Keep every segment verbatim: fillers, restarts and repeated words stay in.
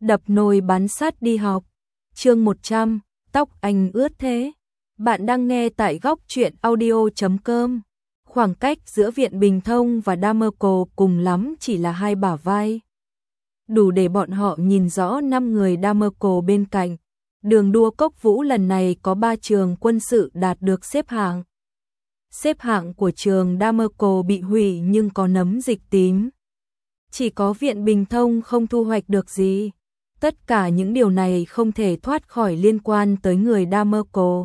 đập nồi bán sắt đi học. Chương một trăm, tóc anh ướt thế. Bạn đang nghe tại góc truyện audio chấm com. Khoảng cách giữa Viện Bình Thông và Damerco cùng lắm chỉ là hai bả vai. Đủ để bọn họ nhìn rõ năm người Damerco bên cạnh. Đường đua Cốc Vũ lần này có ba trường quân sự đạt được xếp hạng. Xếp hạng của trường Damerco bị hủy nhưng có nấm dịch tím. Chỉ có Viện Bình Thông không thu hoạch được gì. Tất cả những điều này không thể thoát khỏi liên quan tới người Damerco.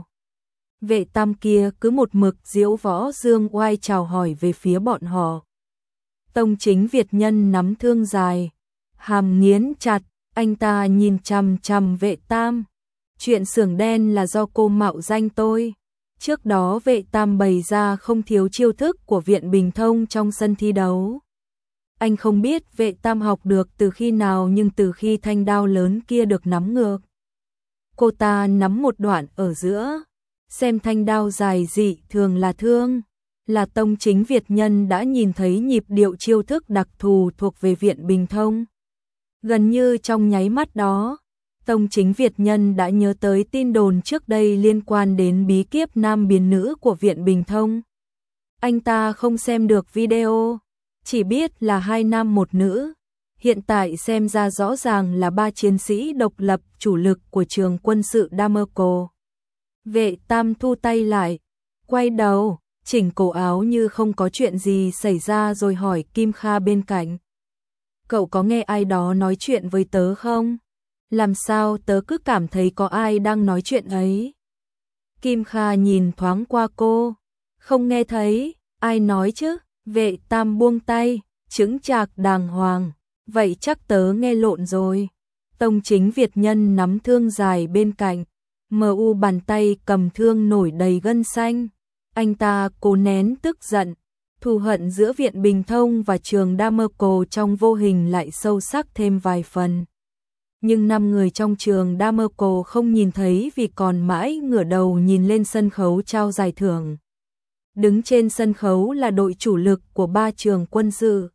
Vệ tam kia cứ một mực diễu võ dương oai chào hỏi về phía bọn họ. Tông Chính Việt Nhân nắm thương dài, hàm nghiến chặt, anh ta nhìn chằm chằm Vệ tam. Chuyện xưởng đen là do cô mạo danh tôi. Trước đó Vệ tam bày ra không thiếu chiêu thức của Viện Bình Thông trong sân thi đấu. Anh không biết Vệ tam học được từ khi nào, nhưng từ khi thanh đao lớn kia được nắm ngược. Cô ta nắm một đoạn ở giữa, xem thanh đao dài dị thường là thương. Là Tông Chính Việt Nhân đã nhìn thấy nhịp điệu chiêu thức đặc thù thuộc về Viện Bình Thông. Gần như trong nháy mắt đó, Tông Chính Việt Nhân đã nhớ tới tin đồn trước đây liên quan đến bí kíp nam biến nữ của Viện Bình Thông. Anh ta không xem được video, chỉ biết là hai nam một nữ. Hiện tại xem ra rõ ràng là ba chiến sĩ độc lập chủ lực của trường quân sự Damerco. Vệ tam thu tay lại, quay đầu, chỉnh cổ áo như không có chuyện gì xảy ra rồi hỏi Kim Kha bên cạnh. Cậu có nghe ai đó nói chuyện với tớ không? Làm sao tớ cứ cảm thấy có ai đang nói chuyện ấy? Kim Kha nhìn thoáng qua cô, không nghe thấy, ai nói chứ? Vệ tam buông tay, chững chạc đàng hoàng, vậy chắc tớ nghe lộn rồi. Tông Chính Việt Nhân nắm thương dài bên cạnh, mờ u bàn tay cầm thương nổi đầy gân xanh. Anh ta cố nén tức giận, thù hận giữa Viện Bình Thông và trường Damerco trong vô hình lại sâu sắc thêm vài phần. Nhưng năm người trong trường Damerco không nhìn thấy vì còn mãi ngửa đầu nhìn lên sân khấu trao giải thưởng. Đứng trên sân khấu là đội chủ lực của ba trường quân sự.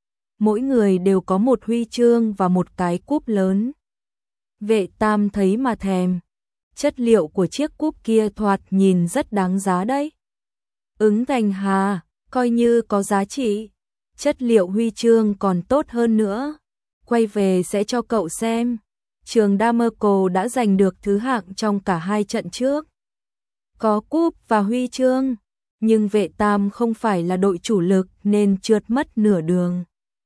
Mỗi người đều có một huy chương và một cái cúp lớn. Vệ tam thấy mà thèm. Chất liệu của chiếc cúp kia thoạt nhìn rất đáng giá đấy. Ứng Thành Hà, coi như có giá trị. Chất liệu huy chương còn tốt hơn nữa. Quay về sẽ cho cậu xem. Trường Damerco đã giành được thứ hạng trong cả hai trận trước. Có cúp và huy chương. Nhưng Vệ tam không phải là đội chủ lực nên trượt mất nửa đường.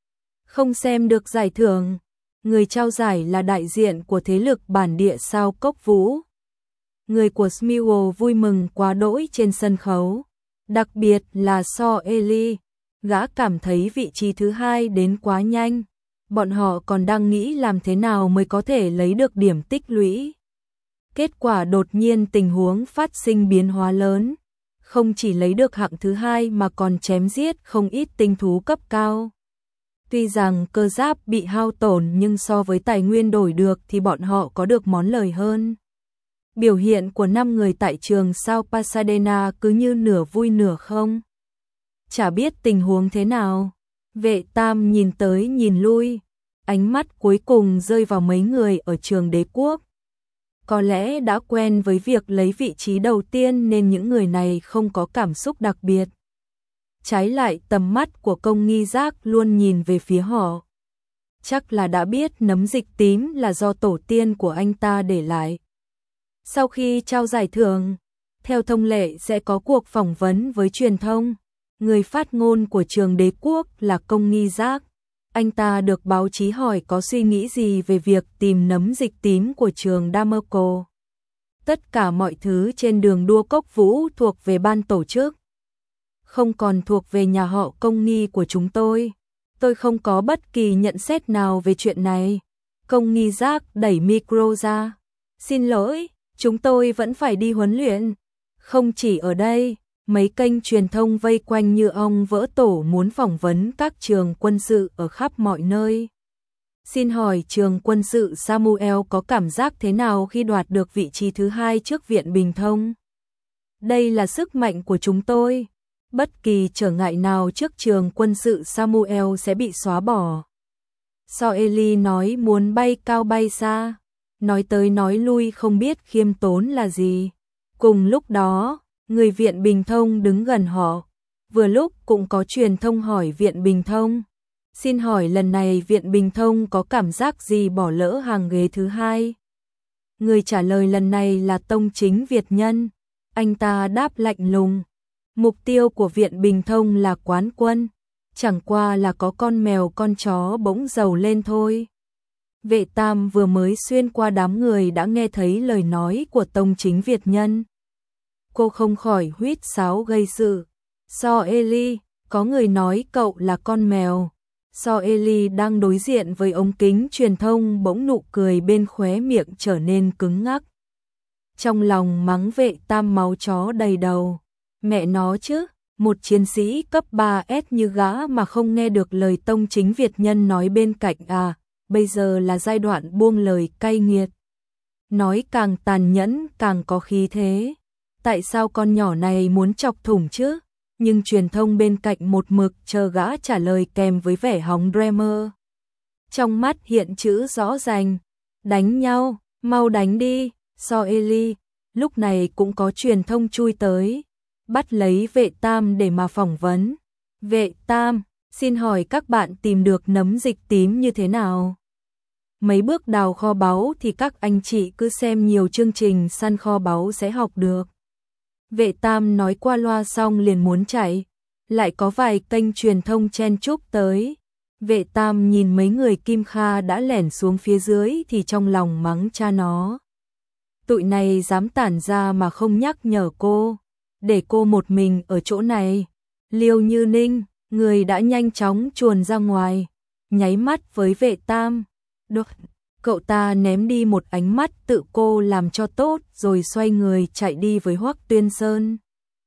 Không xem được giải thưởng. Người trao giải là đại diện của thế lực bản địa sao Cốc Vũ. Người của Smule vui mừng quá đỗi trên sân khấu. Đặc biệt là So Eli. Gã cảm thấy vị trí thứ hai đến quá nhanh. Bọn họ còn đang nghĩ làm thế nào mới có thể lấy được điểm tích lũy. Kết quả đột nhiên tình huống phát sinh biến hóa lớn. Không chỉ lấy được hạng thứ hai mà còn chém giết không ít tinh thú cấp cao. Tuy rằng cơ giáp bị hao tổn nhưng so với tài nguyên đổi được thì bọn họ có được món lời hơn. Biểu hiện của năm người tại trường sao Pasadena cứ như nửa vui nửa không. Chả biết tình huống thế nào. Vệ tam nhìn tới nhìn lui. Ánh mắt cuối cùng rơi vào mấy người ở trường Đế Quốc. Có lẽ đã quen với việc lấy vị trí đầu tiên nên những người này không có cảm xúc đặc biệt. Trái lại tầm mắt của Công Nghi Giác luôn nhìn về phía họ. Chắc là đã biết nấm dịch tím là do tổ tiên của anh ta để lại. Sau khi trao giải thưởng, theo thông lệ sẽ có cuộc phỏng vấn với truyền thông. Người phát ngôn của trường Đế Quốc là Công Nghi Giác. Anh ta được báo chí hỏi có suy nghĩ gì về việc tìm nấm dịch tím của trường Damerco. Tất cả mọi thứ trên đường đua Cốc Vũ thuộc về ban tổ chức. Không còn thuộc về nhà họ Công Nghi của chúng tôi. Tôi không có bất kỳ nhận xét nào về chuyện này. Công Nghi Giác đẩy micro ra. Xin lỗi, chúng tôi vẫn phải đi huấn luyện. Không chỉ ở đây. Mấy kênh truyền thông vây quanh như ong vỡ tổ muốn phỏng vấn các trường quân sự ở khắp mọi nơi. Xin hỏi trường quân sự Samuel có cảm giác thế nào khi đoạt được vị trí thứ hai trước Viện Bình Thông? Đây là sức mạnh của chúng tôi. Bất kỳ trở ngại nào trước trường quân sự Samuel sẽ bị xóa bỏ. Soeli nói muốn bay cao bay xa, nói tới nói lui không biết khiêm tốn là gì. Cùng lúc đó, người Viện Bình Thông đứng gần họ, vừa lúc cũng có truyền thông hỏi Viện Bình Thông. Xin hỏi lần này Viện Bình Thông có cảm giác gì bỏ lỡ hàng ghế thứ hai? Người trả lời lần này là Tông Chính Việt Nhân. Anh ta đáp lạnh lùng. Mục tiêu của Viện Bình Thông là quán quân, chẳng qua là có con mèo con chó bỗng giàu lên thôi. Vệ Tam vừa mới xuyên qua đám người đã nghe thấy lời nói của Tông Chính Việt Nhân. Cô không khỏi huýt sáo gây sự. Soeli, có người nói cậu là con mèo. Soeli đang đối diện với ống kính truyền thông bỗng nụ cười bên khóe miệng trở nên cứng ngắc. Trong lòng mắng Vệ Tam máu chó đầy đầu. Mẹ nó chứ, một chiến sĩ cấp ba S như gã mà không nghe được lời Tông Chính Việt Nhân nói bên cạnh à, bây giờ là giai đoạn buông lời cay nghiệt. Nói càng tàn nhẫn càng có khí thế. Tại sao con nhỏ này muốn chọc thủng chứ? Nhưng truyền thông bên cạnh một mực chờ gã trả lời kèm với vẻ hóng drama. Trong mắt hiện chữ rõ ràng, đánh nhau, mau đánh đi, Soeli. Lúc này cũng có truyền thông chui tới, bắt lấy Vệ Tam để mà phỏng vấn. Vệ Tam, xin hỏi các bạn tìm được nấm dịch tím như thế nào? Mấy bước đào kho báu thì các anh chị cứ xem nhiều chương trình săn kho báu sẽ học được. Vệ Tam nói qua loa xong liền muốn chạy, lại có vài kênh truyền thông chen chúc tới. Vệ Tam nhìn mấy người Kim Kha đã lẻn xuống phía dưới thì trong lòng mắng cha nó. Tụi này dám tản ra mà không nhắc nhở cô, để cô một mình ở chỗ này. Liêu Như Ninh, người đã nhanh chóng chuồn ra ngoài, nháy mắt với Vệ Tam. Được, cậu ta ném đi một ánh mắt tự cô làm cho tốt rồi xoay người chạy đi với Hoắc Tuyên Sơn.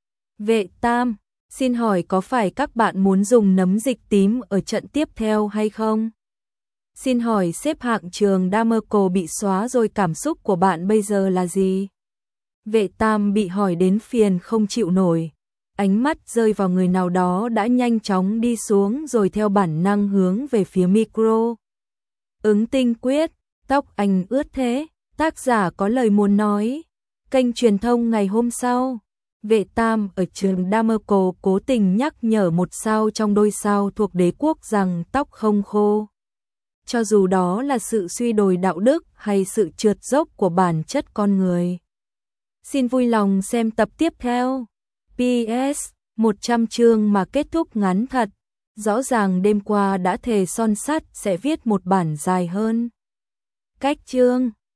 Vệ Tam, xin hỏi có phải các bạn muốn dùng nấm dịch tím ở trận tiếp theo hay không? Xin hỏi xếp hạng trường Damerco bị xóa rồi cảm xúc của bạn bây giờ là gì? Vệ Tam bị hỏi đến phiền không chịu nổi. Ánh mắt rơi vào người nào đó đã nhanh chóng đi xuống rồi theo bản năng hướng về phía micro. Ứng Tinh Quyết, tóc anh ướt thế, tác giả có lời muốn nói. Kênh truyền thông ngày hôm sau, Vệ Tam ở trường Damerco cố tình nhắc nhở một sao trong đôi sao thuộc đế quốc rằng tóc không khô. Cho dù đó là sự suy đồi đạo đức hay sự trượt dốc của bản chất con người. Xin vui lòng xem tập tiếp theo. pê ét, một trăm chương mà kết thúc ngắn thật. Rõ ràng đêm qua đã thề son sắt sẽ viết một bản dài hơn. Cách chương